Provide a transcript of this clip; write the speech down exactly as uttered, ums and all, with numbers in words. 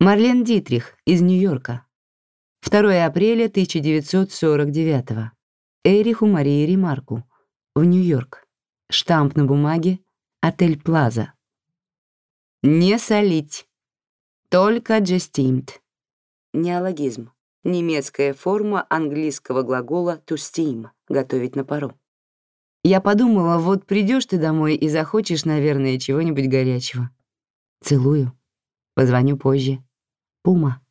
Марлен Дитрих из Нью-Йорка. второе апреля тысяча девятьсот сорок девятого. Эриху Марии Ремарку. В Нью-Йорк. Штамп на бумаге. Отель Плаза. Не солить. Только gesteamt. Неологизм. Немецкая форма английского глагола to steam — готовить на пару. Я подумала, вот придешь ты домой и захочешь, наверное, чего-нибудь горячего. Целую. Позвоню позже. Пума.